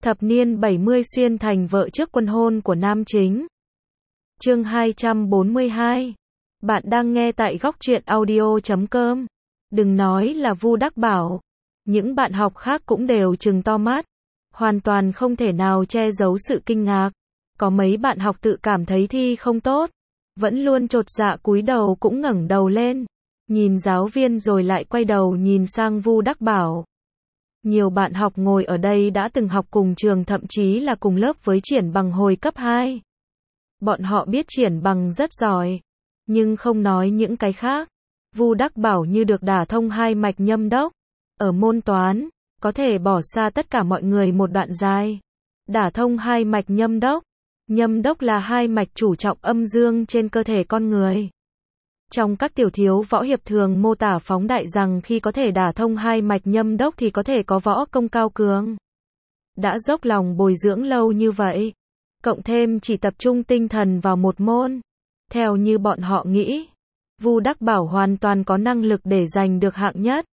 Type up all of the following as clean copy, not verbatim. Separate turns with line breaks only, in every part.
Thập niên 70 xuyên thành vợ trước quân hôn của nam chính. Chương 242. Bạn đang nghe tại góc truyện audio.com. Đừng nói là Vu Đắc Bảo. Những bạn học khác cũng đều trừng to mắt. Hoàn toàn không thể nào che giấu sự kinh ngạc. Có mấy bạn học tự cảm thấy thi không tốt. Vẫn luôn chột dạ cúi đầu cũng ngẩng đầu lên. Nhìn giáo viên rồi lại quay đầu nhìn sang Vu Đắc Bảo. Nhiều bạn học ngồi ở đây đã từng học cùng trường, thậm chí là cùng lớp với Triển Bằng hồi cấp 2. Bọn họ biết Triển Bằng rất giỏi, nhưng không nói những cái khác. Vu Đắc Bảo như được đả thông hai mạch nhâm đốc. Ở môn toán, có thể bỏ xa tất cả mọi người một đoạn dài. Đả thông hai mạch nhâm đốc. Nhâm đốc là hai mạch chủ trọng âm dương trên cơ thể con người. Trong các tiểu thiếu võ hiệp thường mô tả phóng đại rằng khi có thể đả thông hai mạch nhâm đốc thì có thể có võ công cao cường. Đã dốc lòng bồi dưỡng lâu như vậy, cộng thêm chỉ tập trung tinh thần vào một môn, theo như bọn họ nghĩ, Vu Đắc Bảo hoàn toàn có năng lực để giành được hạng nhất.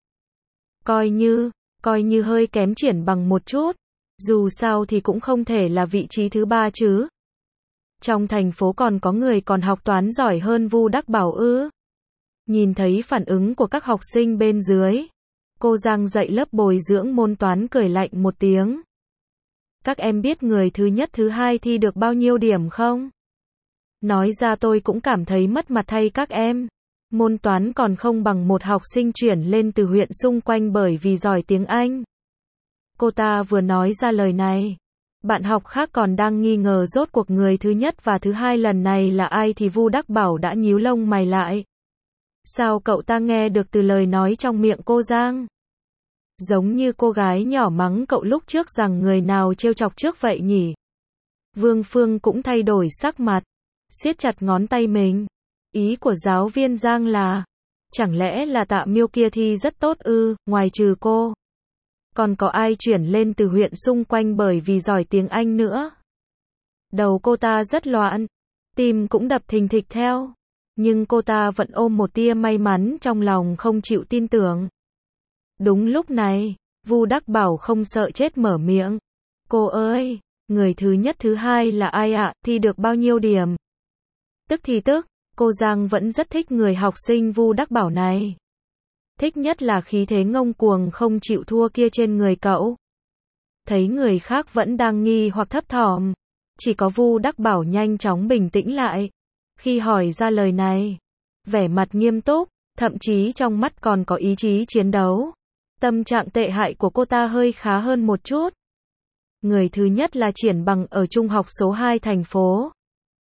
Coi như hơi kém Triển Bằng một chút, dù sao thì cũng không thể là vị trí thứ 3 chứ. Trong thành phố còn có người còn học toán giỏi hơn Vu Đắc Bảo ư? Nhìn thấy phản ứng của các học sinh bên dưới, cô Giang dạy lớp bồi dưỡng môn toán cười lạnh một tiếng. Các em biết người thứ nhất thứ hai thi được bao nhiêu điểm không? Nói ra tôi cũng cảm thấy mất mặt thay các em. Môn toán còn không bằng một học sinh chuyển lên từ huyện xung quanh bởi vì giỏi tiếng Anh. Cô ta vừa nói ra lời này, bạn học khác còn đang nghi ngờ rốt cuộc người thứ nhất và thứ hai lần này là ai thì Vu Đắc Bảo đã nhíu lông mày lại. Sao cậu ta nghe được từ lời nói trong miệng cô Giang? Giống như cô gái nhỏ mắng cậu lúc trước rằng người nào trêu chọc trước vậy nhỉ? Vương Phương cũng thay đổi sắc mặt, siết chặt ngón tay mình. Ý của giáo viên Giang là, chẳng lẽ là Tạ Miêu kia thi rất tốt ư? Ngoài trừ cô, còn có ai chuyển lên từ huyện xung quanh bởi vì giỏi tiếng Anh nữa? Đầu cô ta rất loạn, tim cũng đập thình thịch theo, nhưng cô ta vẫn ôm một tia may mắn trong lòng, không chịu tin tưởng. Đúng lúc này, Vu Đắc Bảo không sợ chết mở miệng. Cô ơi, người thứ nhất thứ hai là ai ạ? Thi được bao nhiêu điểm? Tức thì tức, cô Giang vẫn rất thích người học sinh Vu Đắc Bảo này. Thích nhất là khí thế ngông cuồng không chịu thua kia trên người cậu. Thấy người khác vẫn đang nghi hoặc thấp thỏm, chỉ có Vu Đắc Bảo nhanh chóng bình tĩnh lại. Khi hỏi ra lời này, vẻ mặt nghiêm túc, thậm chí trong mắt còn có ý chí chiến đấu. Tâm trạng tệ hại của cô ta hơi khá hơn một chút. Người thứ nhất là Triển Bằng ở trung học số 2 thành phố.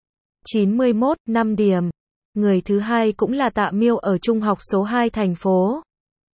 91, 5 điểm. Người thứ hai cũng là Tạ Miêu ở trung học số 2 thành phố.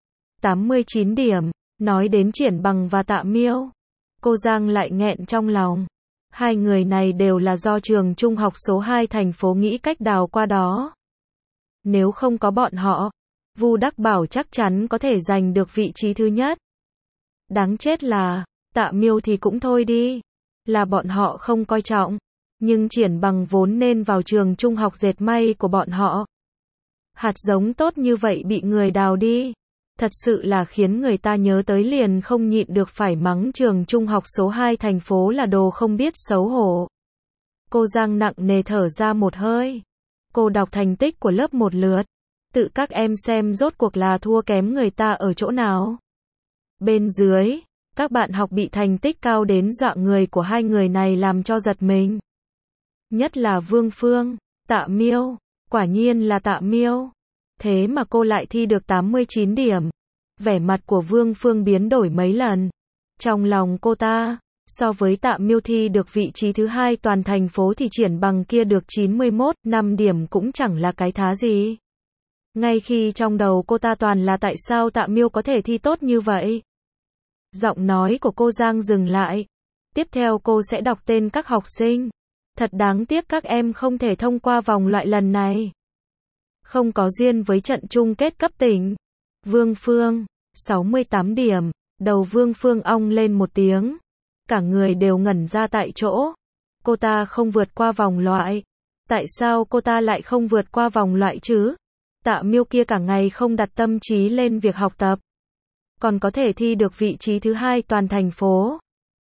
89 điểm. Nói đến Triển Bằng và Tạ Miêu, cô Giang lại nghẹn trong lòng. Hai người này đều là do trường trung học số 2 thành phố nghĩ cách đào qua đó. Nếu không có bọn họ, Vu Đắc Bảo chắc chắn có thể giành được vị trí thứ nhất. Đáng chết là, Tạ Miêu thì cũng thôi đi, là bọn họ không coi trọng, nhưng Triển Bằng vốn nên vào trường trung học dệt may của bọn họ. Hạt giống tốt như vậy bị người đào đi, thật sự là khiến người ta nhớ tới liền không nhịn được phải mắng trường trung học số 2 thành phố là đồ không biết xấu hổ. Cô Giang nặng nề thở ra một hơi. Cô đọc thành tích của lớp một lượt. Tự các em xem rốt cuộc là thua kém người ta ở chỗ nào. Bên dưới, các bạn học bị thành tích cao đến dọa người của hai người này làm cho giật mình. Nhất là Vương Phương, Tạ Miêu, quả nhiên là Tạ Miêu. Thế mà cô lại thi được 89 điểm. Vẻ mặt của Vương Phương biến đổi mấy lần. Trong lòng cô ta, so với Tạ Miêu thi được vị trí thứ hai toàn thành phố thì Triển Bằng kia được 91, 5 điểm cũng chẳng là cái thá gì. Ngay khi trong đầu cô ta toàn là tại sao Tạ Miêu có thể thi tốt như vậy. Giọng nói của cô Giang dừng lại. Tiếp theo cô sẽ đọc tên các học sinh. Thật đáng tiếc các em không thể thông qua vòng loại lần này. Không có duyên với trận chung kết cấp tỉnh. Vương Phương, 68 điểm. Đầu Vương Phương ong lên một tiếng. Cả người đều ngẩn ra tại chỗ. Cô ta không vượt qua vòng loại. Tại sao cô ta lại không vượt qua vòng loại chứ? Tạ Miêu kia cả ngày không đặt tâm trí lên việc học tập, còn có thể thi được vị trí thứ hai toàn thành phố.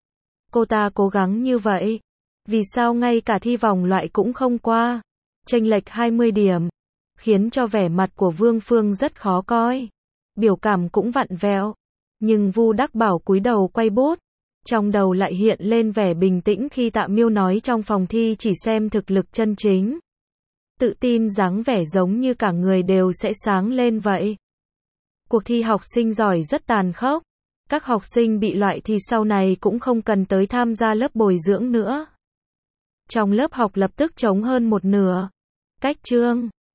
Cô ta cố gắng như vậy. Vì sao ngay cả thi vòng loại cũng không qua? Chênh lệch 20 điểm. Khiến cho vẻ mặt của Vương Phương rất khó coi. Biểu cảm cũng vặn vẹo. Nhưng Vu Đắc Bảo cúi đầu quay bút. Trong đầu lại hiện lên vẻ bình tĩnh khi Tạ Miêu nói trong phòng thi chỉ xem thực lực chân chính. Tự tin dáng vẻ giống như cả người đều sẽ sáng lên vậy. Cuộc thi học sinh giỏi rất tàn khốc. Các học sinh bị loại thì sau này cũng không cần tới tham gia lớp bồi dưỡng nữa. Trong lớp học lập tức trống hơn một nửa. Cách chương